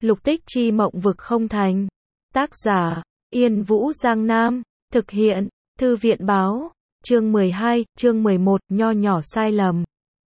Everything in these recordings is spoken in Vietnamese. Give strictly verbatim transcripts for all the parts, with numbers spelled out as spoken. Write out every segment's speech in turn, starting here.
Lục tích chi mộng vực không thành. Tác giả, Yên Vũ Giang Nam. Thực hiện, Thư viện báo. Chương mười hai, chương mười một, nho nhỏ sai lầm.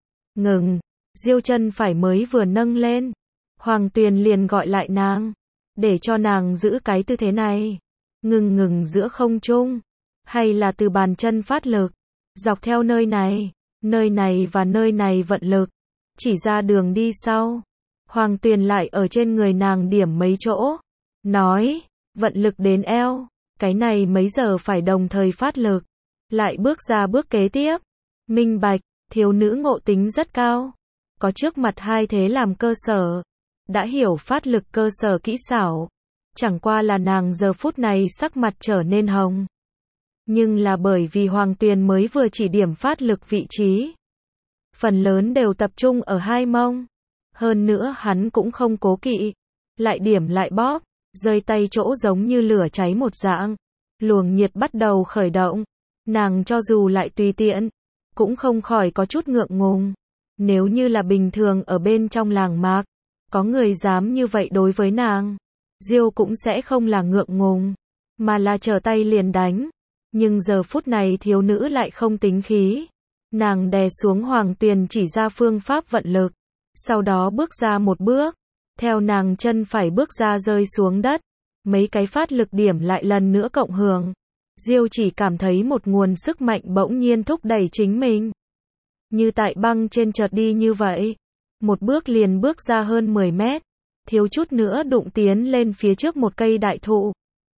Ngừng, Diêu chân phải mới vừa nâng lên. Hoàng Tuyền liền gọi lại nàng. Để cho nàng giữ cái tư thế này. Ngừng ngừng giữa không trung. Hay là từ bàn chân phát lực. Dọc theo nơi này. Nơi này và nơi này vận lực. Chỉ ra đường đi sau. Hoàng Tuyền lại ở trên người nàng điểm mấy chỗ. Nói, vận lực đến eo. Cái này mấy giờ phải đồng thời phát lực. Lại bước ra bước kế tiếp. Minh bạch, thiếu nữ ngộ tính rất cao. Có trước mặt hai thế làm cơ sở. Đã hiểu phát lực cơ sở kỹ xảo. Chẳng qua là nàng giờ phút này sắc mặt trở nên hồng. Nhưng là bởi vì Hoàng Tuyền mới vừa chỉ điểm phát lực vị trí. Phần lớn đều tập trung ở hai mông. Hơn nữa hắn cũng không cố kỵ. Lại điểm lại bóp. Rơi tay chỗ giống như lửa cháy một dạng. Luồng nhiệt bắt đầu khởi động. Nàng cho dù lại tùy tiện. Cũng không khỏi có chút ngượng ngùng. Nếu như là bình thường ở bên trong làng mạc. Có người dám như vậy đối với nàng. Diêu cũng sẽ không là ngượng ngùng. Mà là trở tay liền đánh. Nhưng giờ phút này thiếu nữ lại không tính khí. Nàng đè xuống Hoàng Tuyền chỉ ra phương pháp vận lực. Sau đó bước ra một bước. Theo nàng chân phải bước ra rơi xuống đất. Mấy cái phát lực điểm lại lần nữa cộng hưởng. Diêu chỉ cảm thấy một nguồn sức mạnh bỗng nhiên thúc đẩy chính mình. Như tại băng trên chợt đi như vậy. Một bước liền bước ra hơn mười mét. Thiếu chút nữa đụng tiến lên phía trước một cây đại thụ.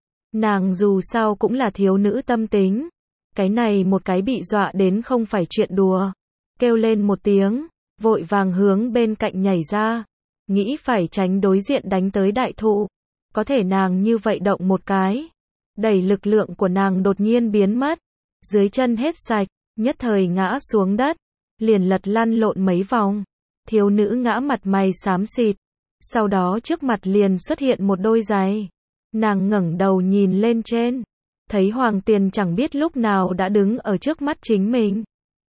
Nàng dù sao cũng là thiếu nữ tâm tính. Cái này một cái bị dọa đến không phải chuyện đùa. Kêu lên một tiếng. Vội vàng hướng bên cạnh nhảy ra. Nghĩ phải tránh đối diện đánh tới đại thụ. Có thể nàng như vậy động một cái. Đẩy lực lượng của nàng đột nhiên biến mất. Dưới chân hết sạch. Nhất thời ngã xuống đất. Liền lật lăn lộn mấy vòng. Thiếu nữ ngã mặt mày xám xịt. Sau đó trước mặt liền xuất hiện một đôi giày. Nàng ngẩng đầu nhìn lên trên. Thấy Hoàng Tuyền chẳng biết lúc nào đã đứng ở trước mắt chính mình.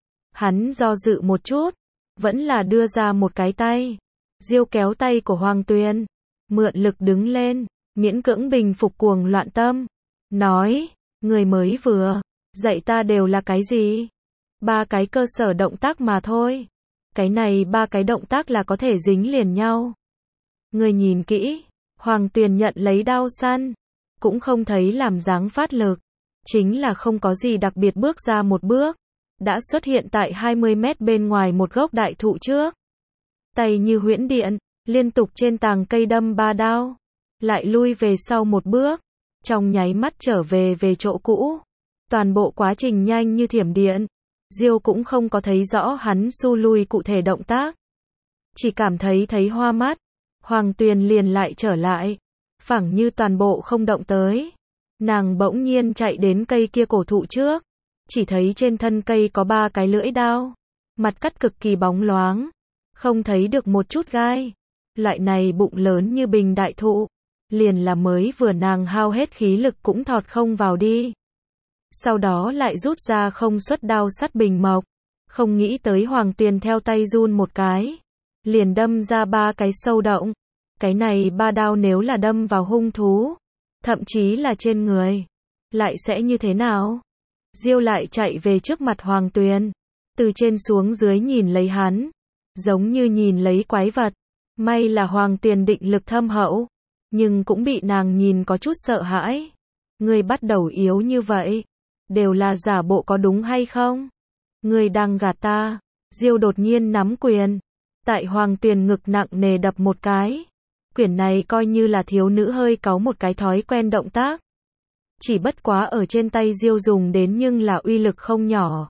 Hắn do dự một chút. Vẫn là đưa ra một cái tay. Diêu kéo tay của Hoàng Tuyền. Mượn lực đứng lên. Miễn cưỡng bình phục cuồng loạn tâm. Nói, người mới vừa. Dạy ta đều là cái gì? Ba cái cơ sở động tác mà thôi. Cái này ba cái động tác là có thể dính liền nhau. Người nhìn kỹ. Hoàng Tuyền nhận lấy đao săn. Cũng không thấy làm dáng phát lực. Chính là không có gì đặc biệt bước ra một bước. Đã xuất hiện tại hai mươi mét bên ngoài một gốc đại thụ trước. Tay như huyễn điện. Liên tục trên tàng cây đâm ba đao. Lại lui về sau một bước. Trong nháy mắt trở về về chỗ cũ. Toàn bộ quá trình nhanh như thiểm điện. Diêu cũng không có thấy rõ hắn xu lui cụ thể động tác. Chỉ cảm thấy thấy hoa mắt. Hoàng Tuyền liền lại trở lại. Phẳng như toàn bộ không động tới. Nàng bỗng nhiên chạy đến cây kia cổ thụ trước. Chỉ thấy trên thân cây có ba cái lưỡi đao. Mặt cắt cực kỳ bóng loáng. Không thấy được một chút gai. Loại này bụng lớn như bình đại thụ. Liền là mới vừa nàng hao hết khí lực cũng thọt không vào đi. Sau đó lại rút ra không xuất đao sắt bình mộc. Không nghĩ tới Hoàng Tuyền theo tay run một cái. Liền đâm ra ba cái sâu động. Cái này ba đao nếu là đâm vào hung thú. Thậm chí là trên người. Lại sẽ như thế nào? Diêu lại chạy về trước mặt Hoàng Tuyền. Từ trên xuống dưới nhìn lấy hắn. Giống như nhìn lấy quái vật. May là Hoàng Tuyền định lực thâm hậu. Nhưng cũng bị nàng nhìn có chút sợ hãi. Người bắt đầu yếu như vậy. Đều là giả bộ có đúng hay không? Người đang gạt ta. Diêu đột nhiên nắm quyền. Tại Hoàng Tuyền ngực nặng nề đập một cái. Quyền này coi như là thiếu nữ hơi cáu một cái thói quen động tác. Chỉ bất quá ở trên tay Diêu dùng đến nhưng là uy lực không nhỏ.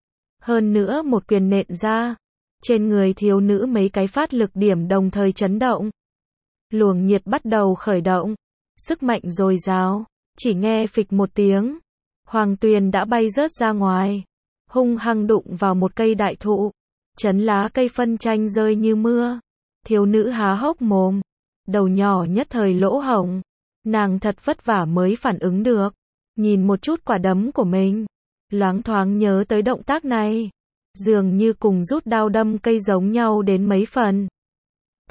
Hơn nữa một quyền nện ra. Trên người thiếu nữ mấy cái phát lực điểm đồng thời chấn động. Luồng nhiệt bắt đầu khởi động. Sức mạnh dồi dào. Chỉ nghe phịch một tiếng. Hoàng Tuyền đã bay rớt ra ngoài. Hung hăng đụng vào một cây đại thụ. Chấn lá cây phân tranh rơi như mưa. Thiếu nữ há hốc mồm. Đầu nhỏ nhất thời lỗ hổng. Nàng thật vất vả mới phản ứng được. Nhìn một chút quả đấm của mình. Loáng thoáng nhớ tới động tác này. Dường như cùng rút đao đâm cây giống nhau đến mấy phần.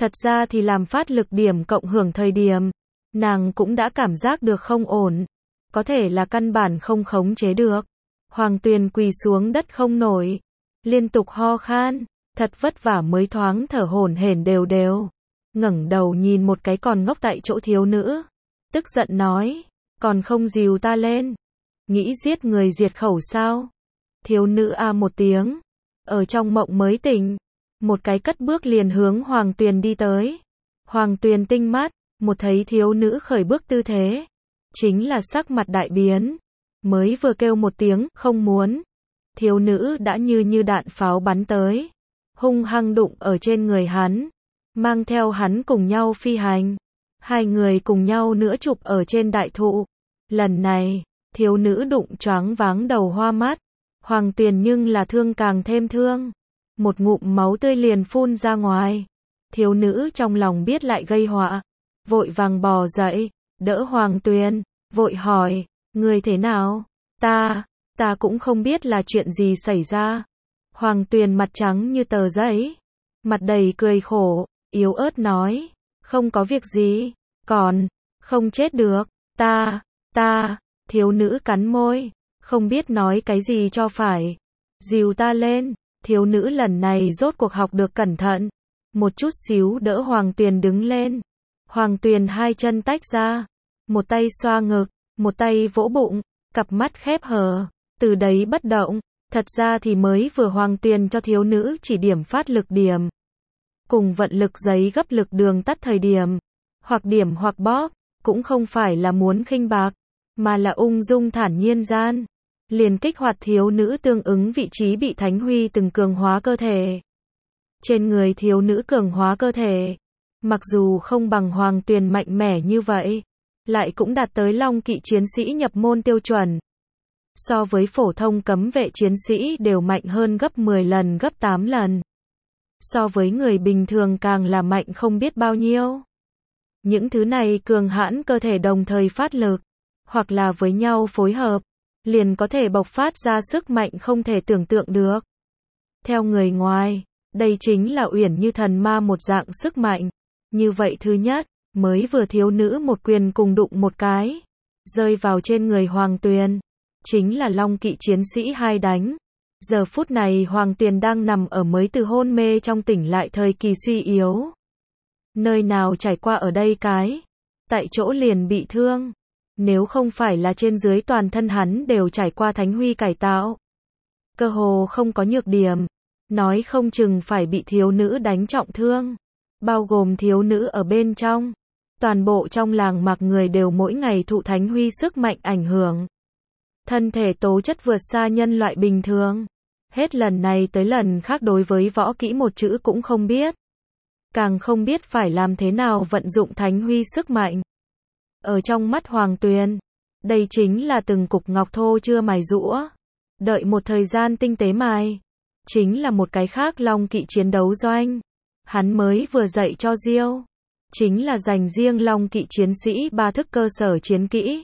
Thật ra thì làm phát lực điểm cộng hưởng thời điểm, nàng cũng đã cảm giác được không ổn. Có thể là căn bản không khống chế được. Hoàng Tuyền quỳ xuống đất không nổi. Liên tục ho khan. Thật vất vả mới thoáng thở hổn hển đều đều. Ngẩng đầu nhìn một cái còn ngốc tại chỗ thiếu nữ. Tức giận nói. Còn không dìu ta lên. Nghĩ giết người diệt khẩu sao? Thiếu nữ a một tiếng. Ở trong mộng mới tỉnh. Một cái cất bước liền hướng Hoàng Tuyền đi tới. Hoàng Tuyền tinh mắt. Một thấy thiếu nữ khởi bước tư thế. Chính là sắc mặt đại biến. Mới vừa kêu một tiếng, không muốn. Thiếu nữ đã như như đạn pháo bắn tới. Hung hăng đụng ở trên người hắn. Mang theo hắn cùng nhau phi hành. Hai người cùng nhau nữa chụp ở trên đại thụ. Lần này, thiếu nữ đụng choáng váng đầu hoa mắt. Hoàng Tuyền nhưng là thương càng thêm thương. Một ngụm máu tươi liền phun ra ngoài. Thiếu nữ trong lòng biết lại gây họa. Vội vàng bò dậy, đỡ Hoàng Tuyền, vội hỏi, người thế nào? Ta, ta cũng không biết là chuyện gì xảy ra. Hoàng Tuyền mặt trắng như tờ giấy, mặt đầy cười khổ, yếu ớt nói, không có việc gì, còn, không chết được, ta, ta, thiếu nữ cắn môi, không biết nói cái gì cho phải. Dìu ta lên, thiếu nữ lần này rốt cuộc học được cẩn thận, một chút xíu đỡ Hoàng Tuyền đứng lên. Hoàng Tuyền hai chân tách ra, một tay xoa ngực, một tay vỗ bụng, cặp mắt khép hờ, từ đấy bất động. Thật ra thì mới vừa Hoàng Tuyền cho thiếu nữ chỉ điểm phát lực điểm, cùng vận lực giấy gấp lực đường tắt thời điểm, hoặc điểm hoặc bóp, cũng không phải là muốn khinh bạc, mà là ung dung thản nhiên gian, liền kích hoạt thiếu nữ tương ứng vị trí bị Thánh Huy từng cường hóa cơ thể. Trên người thiếu nữ cường hóa cơ thể, mặc dù không bằng Hoàng Tuyền mạnh mẽ như vậy, lại cũng đạt tới Long Kỵ chiến sĩ nhập môn tiêu chuẩn. So với phổ thông cấm vệ chiến sĩ đều mạnh hơn gấp mười lần gấp tám lần. So với người bình thường càng là mạnh không biết bao nhiêu. Những thứ này cường hãn cơ thể đồng thời phát lực, hoặc là với nhau phối hợp, liền có thể bộc phát ra sức mạnh không thể tưởng tượng được. Theo người ngoài, đây chính là uyển như thần ma một dạng sức mạnh. Như vậy thứ nhất, mới vừa thiếu nữ một quyền cùng đụng một cái, rơi vào trên người Hoàng Tuyền. Chính là Long Kỵ chiến sĩ hai đánh. Giờ phút này Hoàng Tuyền đang nằm ở mới từ hôn mê trong tỉnh lại thời kỳ suy yếu. Nơi nào trải qua ở đây cái, tại chỗ liền bị thương. Nếu không phải là trên dưới toàn thân hắn đều trải qua Thánh Huy cải tạo, cơ hồ không có nhược điểm, nói không chừng phải bị thiếu nữ đánh trọng thương. Bao gồm thiếu nữ ở bên trong. Toàn bộ trong làng Mạc người đều mỗi ngày thụ Thánh Huy sức mạnh ảnh hưởng. Thân thể tố chất vượt xa nhân loại bình thường. Hết lần này tới lần khác đối với võ kỹ một chữ cũng không biết. Càng không biết phải làm thế nào vận dụng Thánh Huy sức mạnh. Ở trong mắt Hoàng Tuyền, đây chính là từng cục ngọc thô chưa mài rũa. Đợi một thời gian tinh tế mài, chính là một cái khác Long Kỵ chiến đấu doanh. Hắn mới vừa dạy cho Diêu, chính là dành riêng Long Kỵ chiến sĩ ba thức cơ sở chiến kỹ.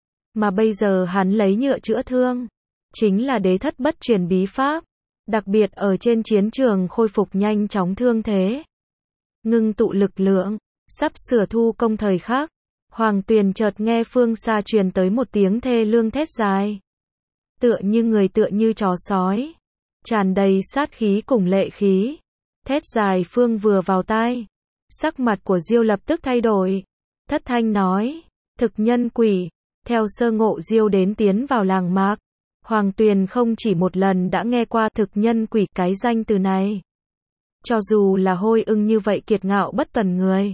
Mà bây giờ hắn lấy nhựa chữa thương, chính là đế thất bất truyền bí pháp, đặc biệt ở trên chiến trường khôi phục nhanh chóng thương thế, ngưng tụ lực lượng, sắp sửa thu công thời khắc. Hoàng Tuyền chợt nghe phương xa truyền tới một tiếng thê lương thét dài, tựa như người tựa như chó sói, tràn đầy sát khí cùng lệ khí. Thét dài phương vừa vào tai, sắc mặt của Diêu lập tức thay đổi, thất thanh nói, thực nhân quỷ. Theo sơ ngộ Diêu đến tiến vào làng Mạc, Hoàng Tuyền không chỉ một lần đã nghe qua thực nhân quỷ cái danh từ này. Cho dù là Hôi Ưng như vậy kiệt ngạo bất tuần người,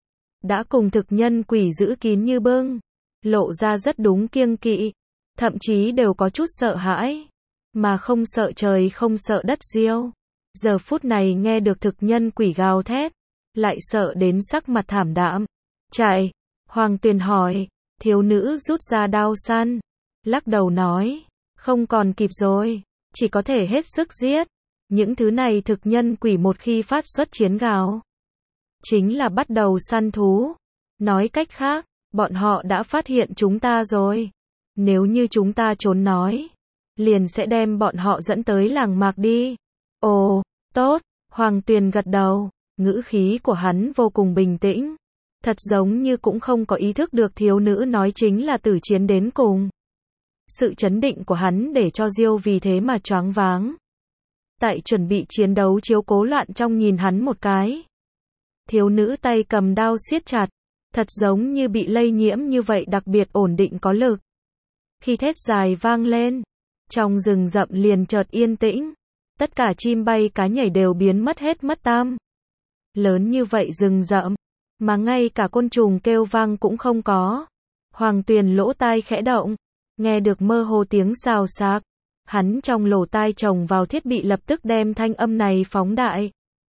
đã cùng thực nhân quỷ giữ kín như bưng, lộ ra rất đúng kiêng kỵ, thậm chí đều có chút sợ hãi, mà không sợ trời không sợ đất Diêu. Giờ phút này nghe được thực nhân quỷ gào thét, lại sợ đến sắc mặt thảm đạm. Chạy, Hoàng Tuyền hỏi. Thiếu nữ rút ra đao săn, lắc đầu nói, không còn kịp rồi, chỉ có thể hết sức giết. Những thứ này thực nhân quỷ một khi phát xuất chiến gào, chính là bắt đầu săn thú. Nói cách khác, bọn họ đã phát hiện chúng ta rồi. Nếu như chúng ta trốn nói, liền sẽ đem bọn họ dẫn tới làng Mạc đi. Ồ, tốt, Hoàng Tuyền gật đầu. Ngữ khí của hắn vô cùng bình tĩnh. Thật giống như cũng không có ý thức được thiếu nữ nói chính là tử chiến đến cùng. Sự chấn định của hắn để cho Diêu vì thế mà choáng váng. Tại chuẩn bị chiến đấu chiếu cố loạn trong nhìn hắn một cái. Thiếu nữ tay cầm đao siết chặt, thật giống như bị lây nhiễm như vậy đặc biệt ổn định có lực. Khi thét dài vang lên, trong rừng rậm liền chợt yên tĩnh, tất cả chim bay cá nhảy đều biến mất hết mất tăm. Lớn như vậy rừng rậm, mà ngay cả côn trùng kêu vang cũng không có. Hoàng Tuyền lỗ tai khẽ động, nghe được mơ hồ tiếng xào xạc. Hắn trong lỗ tai trồng vào thiết bị lập tức đem thanh âm này phóng đại.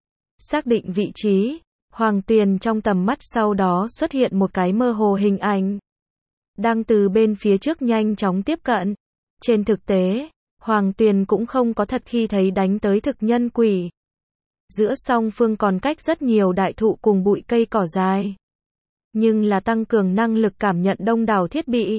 Xác định vị trí, Hoàng Tuyền trong tầm mắt sau đó xuất hiện một cái mơ hồ hình ảnh. Đang từ bên phía trước nhanh chóng tiếp cận. Trên thực tế, Hoàng Tuyền cũng không có thật khi thấy đánh tới thực nhân quỷ. Giữa song phương còn cách rất nhiều đại thụ cùng bụi cây cỏ dài. Nhưng là tăng cường năng lực cảm nhận đông đảo thiết bị.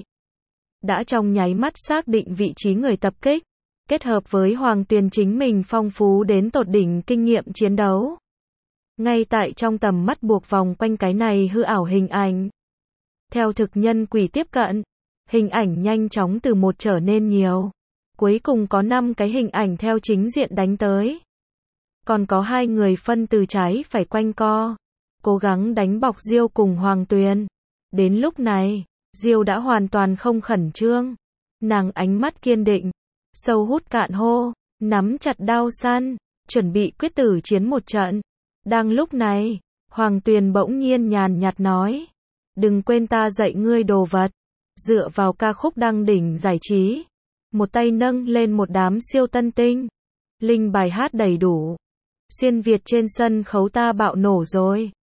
Đã trong nháy mắt xác định vị trí người tập kích. Kết hợp với Hoàng Tuyền chính mình phong phú đến tột đỉnh kinh nghiệm chiến đấu. Ngay tại trong tầm mắt buộc vòng quanh cái này hư ảo hình ảnh. Theo thực nhân quỷ tiếp cận, hình ảnh nhanh chóng từ một trở nên nhiều. Cuối cùng có năm cái hình ảnh theo chính diện đánh tới. Còn có hai người phân từ trái phải quanh co. Cố gắng đánh bọc Diêu cùng Hoàng Tuyền. Đến lúc này, Diêu đã hoàn toàn không khẩn trương. Nàng ánh mắt kiên định. Sâu hút cạn hô, nắm chặt đao săn, chuẩn bị quyết tử chiến một trận. Đang lúc này, Hoàng Tuyền bỗng nhiên nhàn nhạt nói. Đừng quên ta dạy ngươi đồ vật. Dựa vào ca khúc đăng đỉnh giải trí. Một tay nâng lên một đám siêu tân tinh. Linh bài hát đầy đủ. Xuyên Việt trên sân khấu ta bạo nổ rồi.